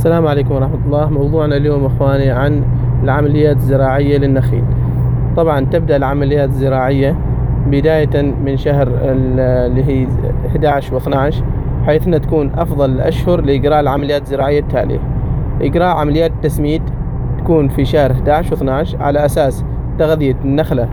السلام عليكم ورحمة الله. موضوعنا اليوم إخواني عن العمليات الزراعية للنخيل. طبعا تبدأ العمليات الزراعية بداية من شهر اللي هي 11 و12، حيث أنها تكون أفضل الأشهر لإجراء العمليات الزراعية التالية. إجراء عمليات التسميد تكون في شهر 11 و12 على أساس تغذية النخلة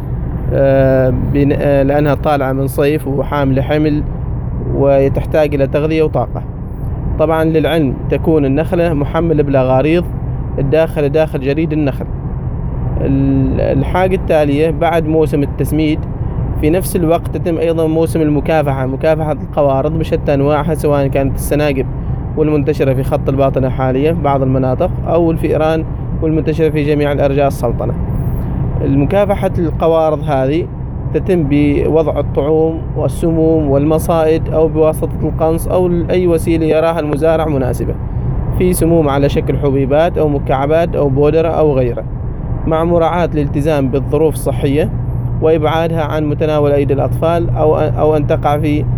لأنها طالعة من صيف وحاملة حمل وتحتاج إلى تغذية وطاقة. طبعا للعلم تكون النخلة محملة بالأغاريض داخل جريد النخل. الحاجة التالية بعد موسم التسميد في نفس الوقت تتم أيضا موسم مكافحة القوارض بشتى أنواعها، سواء كانت السناجب والمنتشرة في خط الباطنة حاليا في بعض المناطق، أو الفئران والمنتشرة في جميع الأرجاء السلطنة. المكافحة القوارض هذه تتم بوضع الطعوم والسموم والمصائد أو بواسطة القنص أو أي وسيلة يراها المزارع مناسبة، في سموم على شكل حبيبات أو مكعبات أو بودرة أو غيره، مع مراعاة الالتزام بالظروف الصحية وإبعادها عن متناول أيدي الأطفال أو أن تقع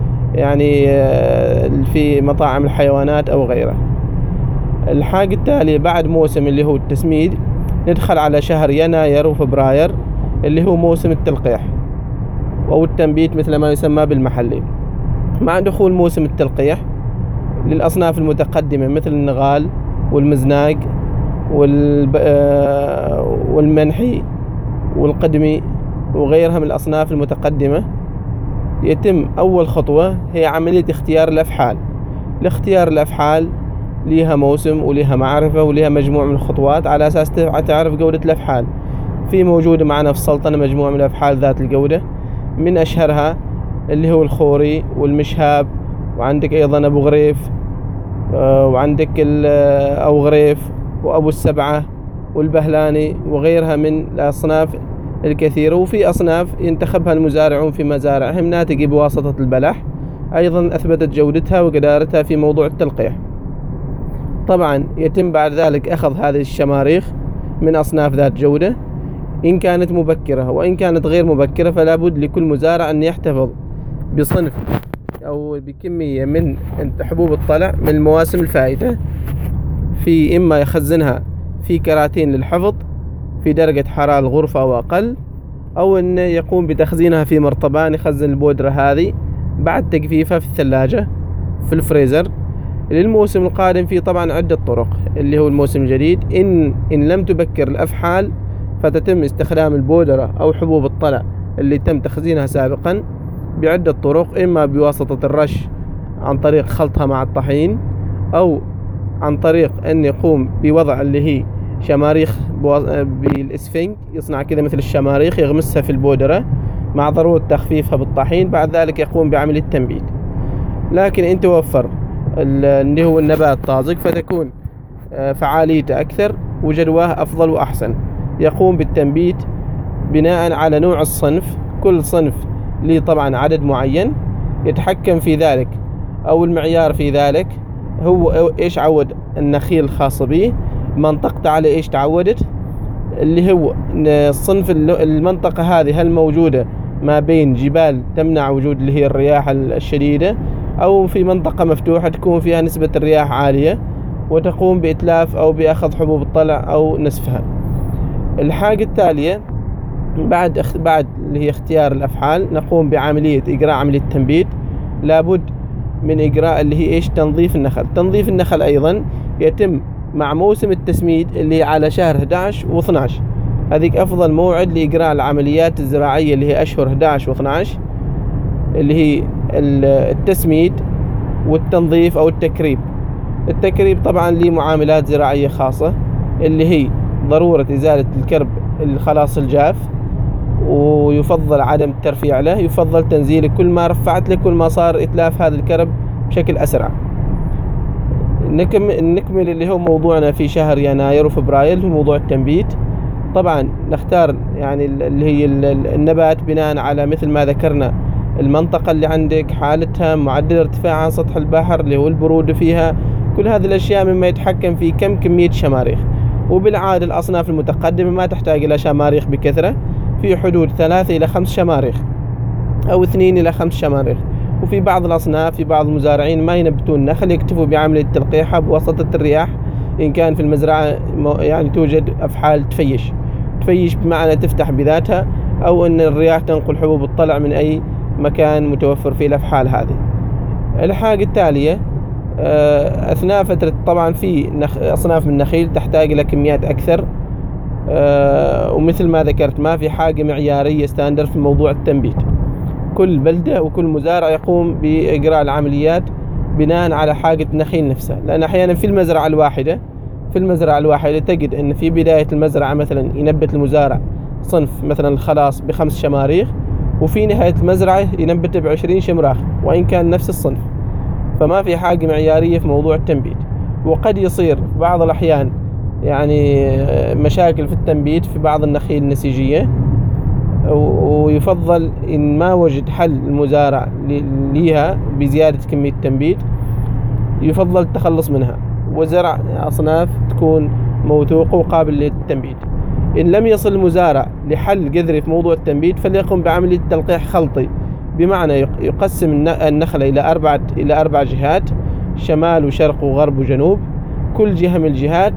في مطاعم الحيوانات أو غيره. الحاجة التالية بعد موسم اللي هو التسميد ندخل على شهر يناير وفبراير اللي هو موسم التلقيح أو التنبيت مثل ما يسمى بالمحلي. مع دخول موسم التلقيح للأصناف المتقدمة مثل النغال والمزناق والمنحي والقدمي وغيرها من الأصناف المتقدمة، يتم أول خطوة هي عملية اختيار الأفحال. لاختيار الأفحال ليها موسم وليها معرفة وليها مجموعة من الخطوات على أساس تعرف جودة الأفحال. في موجودة معنا في السلطنة مجموعة من الأفحال ذات الجودة، من أشهرها اللي هو الخوري والمشهاب، وعندك أيضا أبو غريف، وعندك أو غريف وأبو السبعة والبهلاني وغيرها من الأصناف الكثيرة. وفي أصناف ينتخبها المزارعون في مزارعهم ناتجة بواسطة البلح، أيضا أثبتت جودتها وقدارتها في موضوع التلقيح. طبعا يتم بعد ذلك أخذ هذه الشماريخ من أصناف ذات جودة إن كانت مبكرة، وإن كانت غير مبكرة فلا بد لكل مزارع أن يحتفظ بصنف أو بكمية من حبوب الطلع من المواسم الفائتة، في إما يخزنها في كراتين للحفظ في درجة حرارة الغرفة أو أقل، أو أن يقوم بتخزينها في مرطبان يخزن البودرة هذه بعد تجفيفها في الثلاجة في الفريزر. للموسم القادم في طبعا عدة طرق اللي هو الموسم الجديد. إن لم تبكر الأفحال فتتم استخدام البودرة أو حبوب الطلع اللي تم تخزينها سابقا بعدة طرق، إما بواسطة الرش عن طريق خلطها مع الطحين، أو عن طريق أن يقوم بوضع اللي هي شماريخ بالإسفنج، يصنع كذا مثل الشماريخ يغمسها في البودرة مع ضرورة تخفيفها بالطحين، بعد ذلك يقوم بعملية التنبيت. لكن إن توفر اللي هو النبات طازج فتكون فعاليته أكثر وجدواه أفضل وأحسن. يقوم بالتنبيت بناء على نوع الصنف، كل صنف ليه طبعا عدد معين يتحكم في ذلك، أو المعيار في ذلك هو إيش عود النخيل الخاص به، منطقته على إيش تعودت، اللي هو الصنف المنطقة هذه هل موجودة ما بين جبال تمنع وجود اللي هي الرياح الشديدة، أو في منطقة مفتوحة تكون فيها نسبة الرياح عالية وتقوم بإتلاف أو بأخذ حبوب الطلع أو نسفها. الحاجة التالية بعد اللي هي اختيار الأفحال نقوم بعملية إجراء عملية تنبيت. لابد من إجراء اللي هي إيش تنظيف النخل. تنظيف النخل أيضا يتم مع موسم التسميد اللي على شهر 11 و12. هذيك أفضل موعد لإجراء العمليات الزراعية اللي هي أشهر 11 و12، اللي هي التسميد والتنظيف أو التكريب. التكريب طبعا ليه معاملات زراعية خاصة، اللي هي ضرورة إزالة الكرب الخلاص الجاف، ويفضل عدم الترفيع له، يفضل تنزيله. كل ما رفعت له كل ما صار إتلاف هذا الكرب بشكل أسرع. نكمل اللي هو موضوعنا في شهر يناير وفبراير هو موضوع التنبيت. طبعا نختار يعني اللي هي النبات بناء على مثل ما ذكرنا المنطقة اللي عندك، حالتها، معدل ارتفاع عن سطح البحر اللي هو البرودة فيها، كل هذه الأشياء مما يتحكم في كمية شماريخ. وبالعادة الأصناف المتقدمة ما تحتاج إلى شماريخ بكثرة، في حدود 3 إلى 5 شماريخ أو 2 إلى 5 شماريخ. وفي بعض الأصناف في بعض المزارعين ما ينبتون النخل، يكتفوا بعملية تلقيحها بواسطة الرياح إن كان في المزرعة يعني توجد أفحال تفيش بمعنى تفتح بذاتها، أو أن الرياح تنقل حبوب الطلع من أي مكان متوفر فيه الأفحال هذه. الحاجة التالية أثناء فترة، طبعا في أصناف من النخيل تحتاج إلى كميات أكثر، ومثل ما ذكرت ما في حاجة معيارية ستاندر في موضوع التنبيت. كل بلدة وكل مزارع يقوم بإجراء العمليات بناء على حاجة النخيل نفسها، لأن أحيانا في المزرعة الواحدة تجد أن في بداية المزرعة مثلا ينبت المزارع صنف مثلا الخلاص ب5 شماريخ، وفي نهاية المزرعة ينبت ب20 شمراخ وإن كان نفس الصنف. فما في حاجة معيارية في موضوع التنبيت. وقد يصير في بعض الأحيان يعني مشاكل في التنبيت في بعض النخيل النسيجية، ويفضل إن ما وجد حل المزارع ليها بزيادة كمية التنبيت يفضل التخلص منها وزرع أصناف تكون موثوقة وقابل للتنبيت. إن لم يصل المزارع لحل جذري في موضوع التنبيت فليقم بعملية تلقيح خلطي، بمعنى يقسم النخلة إلى 4 جهات، شمال وشرق وغرب وجنوب. كل جهة من الجهات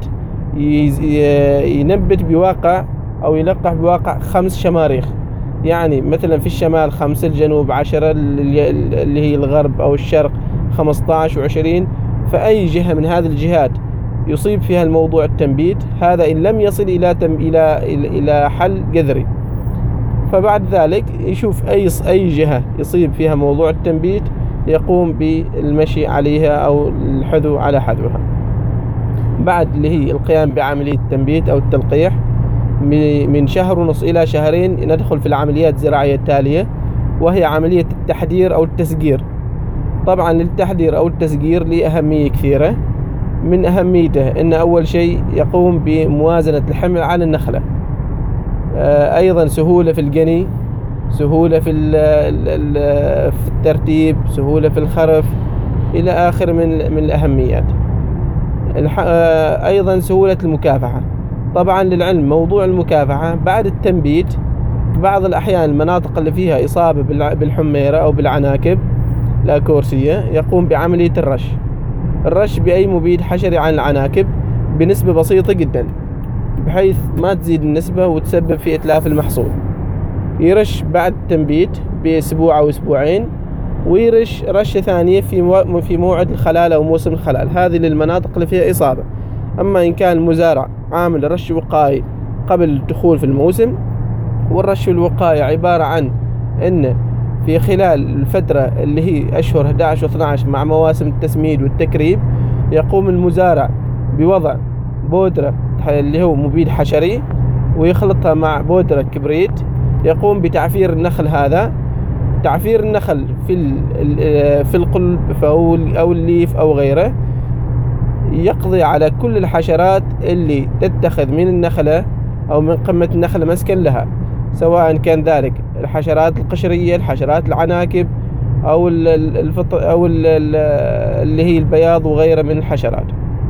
ينبت بواقع أو يلقح بواقع 5 شماريخ، يعني مثلا في الشمال 5، الجنوب 10، اللي هي الغرب أو الشرق 15 و20. فأي جهة من هذه الجهات يصيب فيها الموضوع التنبيت هذا إن لم يصل إلى حل جذري، فبعد ذلك يشوف أي جهة يصيب فيها موضوع التنبيت يقوم بالمشي عليها أو الحذو على حذوها. بعد اللي هي القيام بعملية التنبيت أو التلقيح من 1.5 شهر إلى 2 شهر ندخل في العمليات الزراعية التالية، وهي عملية التحدير أو التسجير. طبعا التحدير أو التسجير له أهمية كثيرة. من أهميته أن أول شيء يقوم بموازنة الحمل على النخلة، أيضا سهولة في الجني، سهولة في الترتيب، سهولة في الخرف إلى آخر من الأهميات. أيضا سهولة المكافحة. طبعا للعلم موضوع المكافحة بعد التنبيت في بعض الأحيان المناطق اللي فيها إصابة بالحميرة أو بالعناكب الأكورسية يقوم بعملية الرش بأي مبيد حشري عن العناكب بنسبة بسيطة جدا، بحيث ما تزيد النسبة وتسبب في إتلاف المحصول. يرش بعد التنبيت بأسبوع أو أسبوعين، ويرش رشة ثانية في موعد الخلال أو موسم الخلال، هذه للمناطق اللي فيها إصابة. أما إن كان المزارع عامل رش وقائي قبل الدخول في الموسم، والرش الوقائي عبارة عن أن في خلال الفترة اللي هي أشهر 11 و12 مع مواسم التسميد والتكريب يقوم المزارع بوضع بودرة اللي هو مبيد حشري ويخلطها مع بودرة كبريت، يقوم بتعفير النخل. هذا تعفير النخل في القلب أو الليف أو غيره يقضي على كل الحشرات اللي تتخذ من النخلة أو من قمة النخلة مسكن لها، سواء كان ذلك الحشرات القشرية، الحشرات العناكب، أو اللي هي البياض وغيره من الحشرات.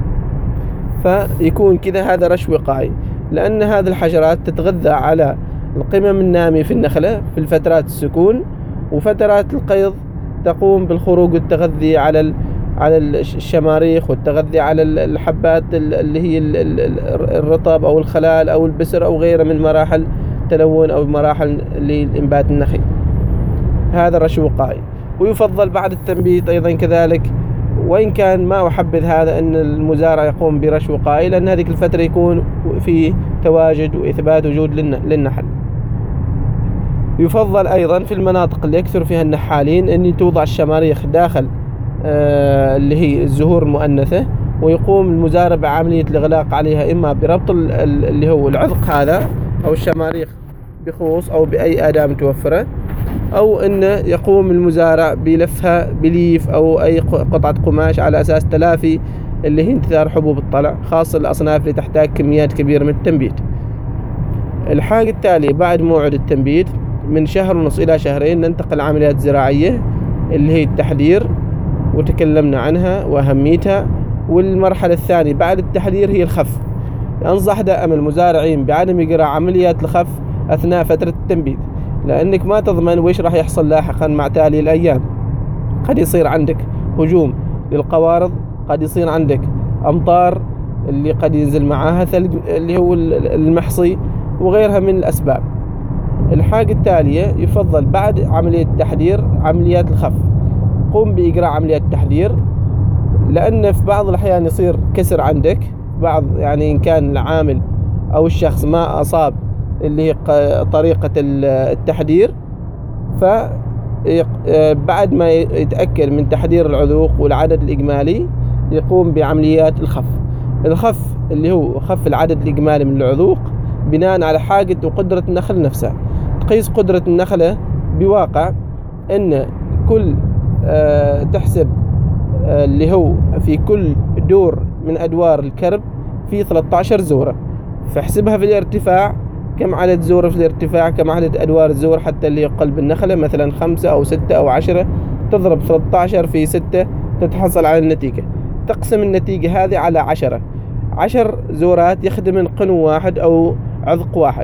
فيكون كذا هذا رش وقائي، لأن هذه الحشرات تتغذى على القمم النامية في النخلة في الفترات السكون، وفترات القيض تقوم بالخروج والتغذي على الشماريخ والتغذي على الحبات اللي هي الرطب أو الخلال أو البسر أو غيره من مراحل التلون أو مراحل لإنبات النخيل. هذا رش وقائي. ويفضل بعد التنبيت أيضا كذلك، وإن كان ما أحبذ هذا أن المزارع يقوم برش وقائي، لأن هذه الفترة يكون في تواجد وإثبات وجود للنحل. يفضل أيضا في المناطق اللي يكثر فيها النحالين أن توضع الشماريخ داخل اللي هي الزهور المؤنثة، ويقوم المزارع بعملية الإغلاق عليها، إما بربط اللي هو العذق هذا أو الشماريخ بخوص أو بأي أداة متوفرة، أو أن يقوم المزارع بلفها بليف أو أي قطعة قماش على أساس تلافي اللي هي انتثار حبوب الطلع، خاصة الأصناف اللي تحتاج كميات كبيرة من التنبيت. الحاجة التالية بعد موعد التنبيت من 1.5 شهر إلى 2 شهر ننتقل عمليات زراعية اللي هي التحذير، وتكلمنا عنها وأهميتها. والمرحلة الثانية بعد التحذير هي الخف. أنصح دائما المزارعين بعدم إجراء عمليات الخف أثناء فترة التنبيت، لأنك ما تضمن وإيش راح يحصل لاحقا مع تالي الأيام. قد يصير عندك هجوم للقوارض، قد يصير عندك أمطار، اللي قد ينزل معاها ثلج اللي هو المحصي وغيرها من الأسباب. الحاجة التالية يفضل بعد عملية التحضير عمليات الخف. قم بإجراء عمليات التحضير، لأن في بعض الأحيان يصير كسر عندك، بعض يعني إن كان العامل أو الشخص ما أصاب اللي هي طريقة التحضير، فبعد ما يتأكد من تحضير العذوق والعدد الإجمالي يقوم بعمليات الخف. الخف اللي هو خف العدد الإجمالي من العذوق بناء على حاجة وقدرة النخل نفسها. تقيس قدرة النخلة بواقع أن كل تحسب اللي هو في كل دور من أدوار الكرب في 13 زورة، فاحسبها في الارتفاع كم عدد زورة في الارتفاع، كم عدد أدوار الزور حتى اللي قلب النخلة، مثلا 5 أو 6 أو 10، تضرب 13 في 6 تتحصل على النتيجة. تقسم النتيجة هذه على 10 زورات يخدم قنو واحد أو عذق واحد.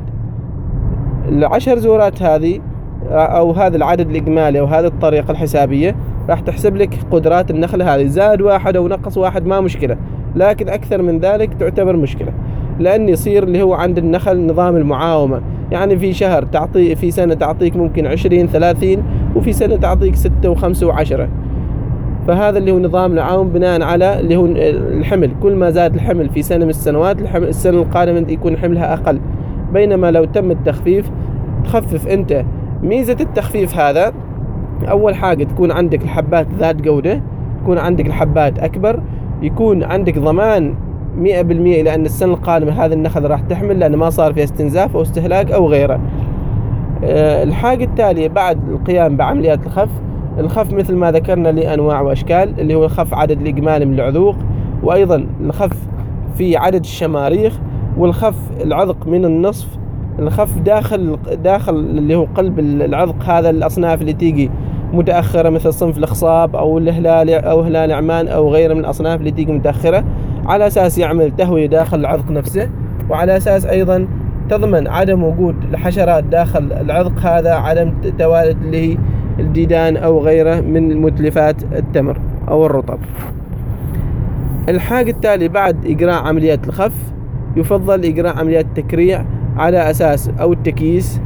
10 زورات هذه أو هذا العدد الإجمالي أو هذه الطريقة الحسابية راح تحسب لك قدرات النخلة هذه، زاد واحد أو نقص واحد ما مشكلة، لكن أكثر من ذلك تعتبر مشكلة، لأن يصير اللي هو عند النخل نظام المعاومة، يعني في شهر تعطي، في سنة تعطيك ممكن 20 30، وفي سنة تعطيك 6 و5 و10. فهذا اللي هو نظام العاوم بناء على اللي هو الحمل، كل ما زاد الحمل في سنة من السنوات السنة القادمة يكون حملها أقل. بينما لو تم التخفيف تخفف أنت. ميزة التخفيف هذا أول حاجة تكون عندك الحبات ذات جودة، تكون عندك الحبات أكبر، يكون عندك ضمان 100% لأن السنة القادمة هذا النخل راح تحمل، لأن ما صار فيها استنزاف أو استهلاك أو غيره. الحاجة التالية بعد القيام بعمليات الخف مثل ما ذكرنا لأنواع وأشكال، اللي هو الخف عدد الإجمالي من العذوق، وأيضا الخف في عدد الشماريخ، والخف العذق من النصف، الخف داخل اللي هو قلب العذق. هذا الأصناف اللي تيجي متأخرة مثل صنف الخصاب أو الهلال أو هلال عمان أو غيره من الأصناف اللي تيجي متأخرة، على أساس يعمل تهوية داخل العذق نفسه، وعلى أساس أيضا تضمن عدم وجود الحشرات داخل العذق هذا، عدم توالد اللي هي الديدان أو غيره من متلفات التمر أو الرطب. الحاجة التالي بعد إجراء عمليات الخف يفضل إجراء عمليات التكريع على أساس أو التكييس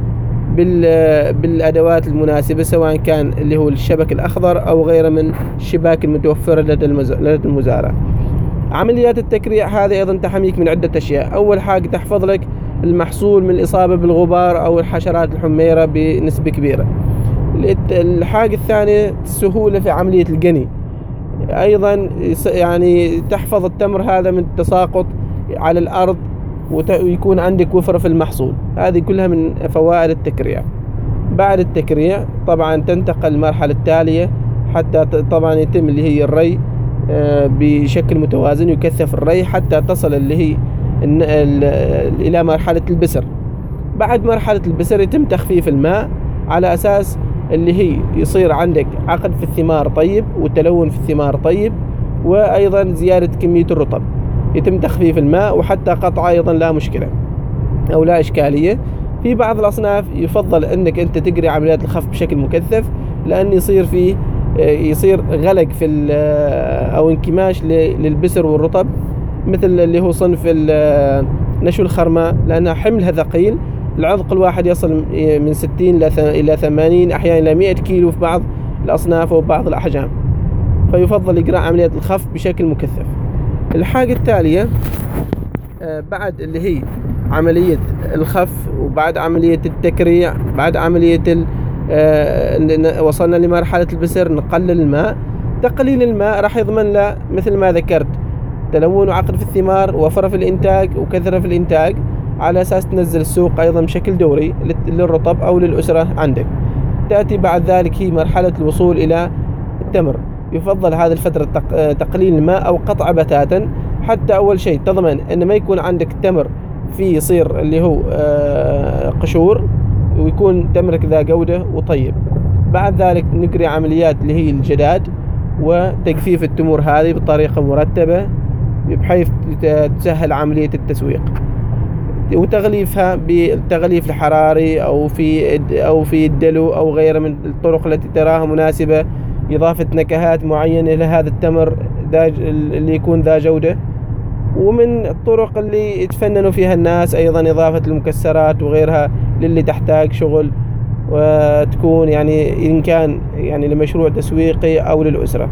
بالأدوات المناسبة، سواء كان اللي هو الشبك الأخضر أو غيره من الشباك المتوفرة لدى المزارع. عمليات التكريع هذه أيضا تحميك من عدة أشياء. أول حاجة تحفظ لك المحصول من الإصابة بالغبار أو الحشرات الحميرة بنسبة كبيرة. الحاجة الثانية السهولة في عملية الجني، أيضا يعني تحفظ التمر هذا من التساقط على الأرض ويكون عندك وفرة في المحصول. هذه كلها من فوائد التكريع. بعد التكريع طبعا تنتقل المرحلة التالية حتى طبعا يتم اللي هي الري بشكل متوازن، يكثف الري حتى تصل اللي هي إلى مرحلة البسر. بعد مرحلة البسر يتم تخفيف الماء على أساس اللي هي يصير عندك عقد في الثمار طيب وتلون في الثمار طيب، وأيضا زيادة كمية الرطب. يتم تخفيف الماء وحتى قطع أيضا لا مشكلة أو لا إشكالية. في بعض الأصناف يفضل أنك أنت تجري عمليات الخف بشكل مكثف، لأن يصير غلق في أو انكماش للبسر والرطب، مثل اللي هو صنف نشو الخرماء، لأنها حملها ثقيل. العذق الواحد يصل من 60 إلى 80 أحيانا إلى 100 كيلو في بعض الأصناف وبعض الأحجام، فيفضل إجراء عمليات الخف بشكل مكثف. الحاجة التالية بعد اللي هي عملية الخف وبعد عملية التكريع، بعد عملية وصلنا لمرحلة البسر، نقلل الماء. تقليل الماء راح يضمن له مثل ما ذكرت تلون وعقد في الثمار، وفرة في الإنتاج وكثرة في الإنتاج، على أساس تنزل السوق أيضا بشكل دوري للرطب أو للأسرة عندك. تأتي بعد ذلك هي مرحلة الوصول إلى التمر. يفضل هذه الفترة تقليل الماء أو قطع بتاتا، حتى أول شيء تضمن أن ما يكون عندك تمر فيه يصير اللي هو قشور، ويكون تمرك ذا جودة وطيب. بعد ذلك نجري عمليات اللي هي الجداد وتجفيف التمور هذه بطريقة مرتبة بحيث تسهل عملية التسويق، وتغليفها بالتغليف الحراري أو في الدلو أو غيره من الطرق التي تراها مناسبة، إضافة نكهات معينة لهذا التمر اللي يكون ذا جودة. ومن الطرق اللي يتفننوا فيها الناس أيضا إضافة المكسرات وغيرها للي تحتاج شغل، وتكون يعني إن كان يعني لمشروع تسويقي أو للأسرة.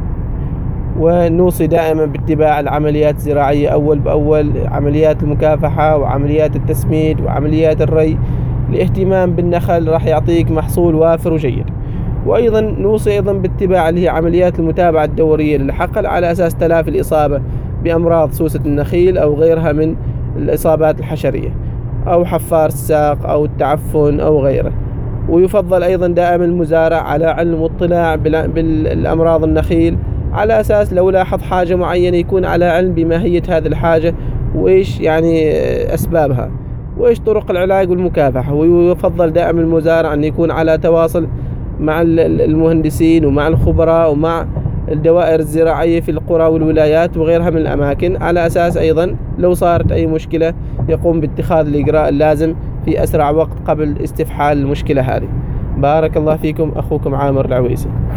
ونوصي دائما باتباع العمليات الزراعية أول بأول، عمليات المكافحة وعمليات التسميد وعمليات الري. الاهتمام بالنخل راح يعطيك محصول وافر وجيد. وأيضا نوصي أيضا باتباع اللي هي عمليات المتابعة الدورية للحقل على أساس تلافي الإصابة بأمراض سوسة النخيل أو غيرها من الإصابات الحشرية، أو حفار الساق أو التعفن أو غيره. ويفضل أيضا دائما المزارع على علم واطلاع بالأمراض النخيل، على أساس لو لاحظ حاجة معينة يكون على علم بماهية هذه الحاجة وإيش يعني أسبابها وإيش طرق العلاج والمكافحة. ويفضل دائما المزارع أن يكون على تواصل مع المهندسين ومع الخبراء ومع الدوائر الزراعية في القرى والولايات وغيرها من الأماكن، على أساس أيضا لو صارت أي مشكلة يقوم باتخاذ الإجراء اللازم في أسرع وقت قبل استفحال المشكلة هذه. بارك الله فيكم، أخوكم عامر العويسي.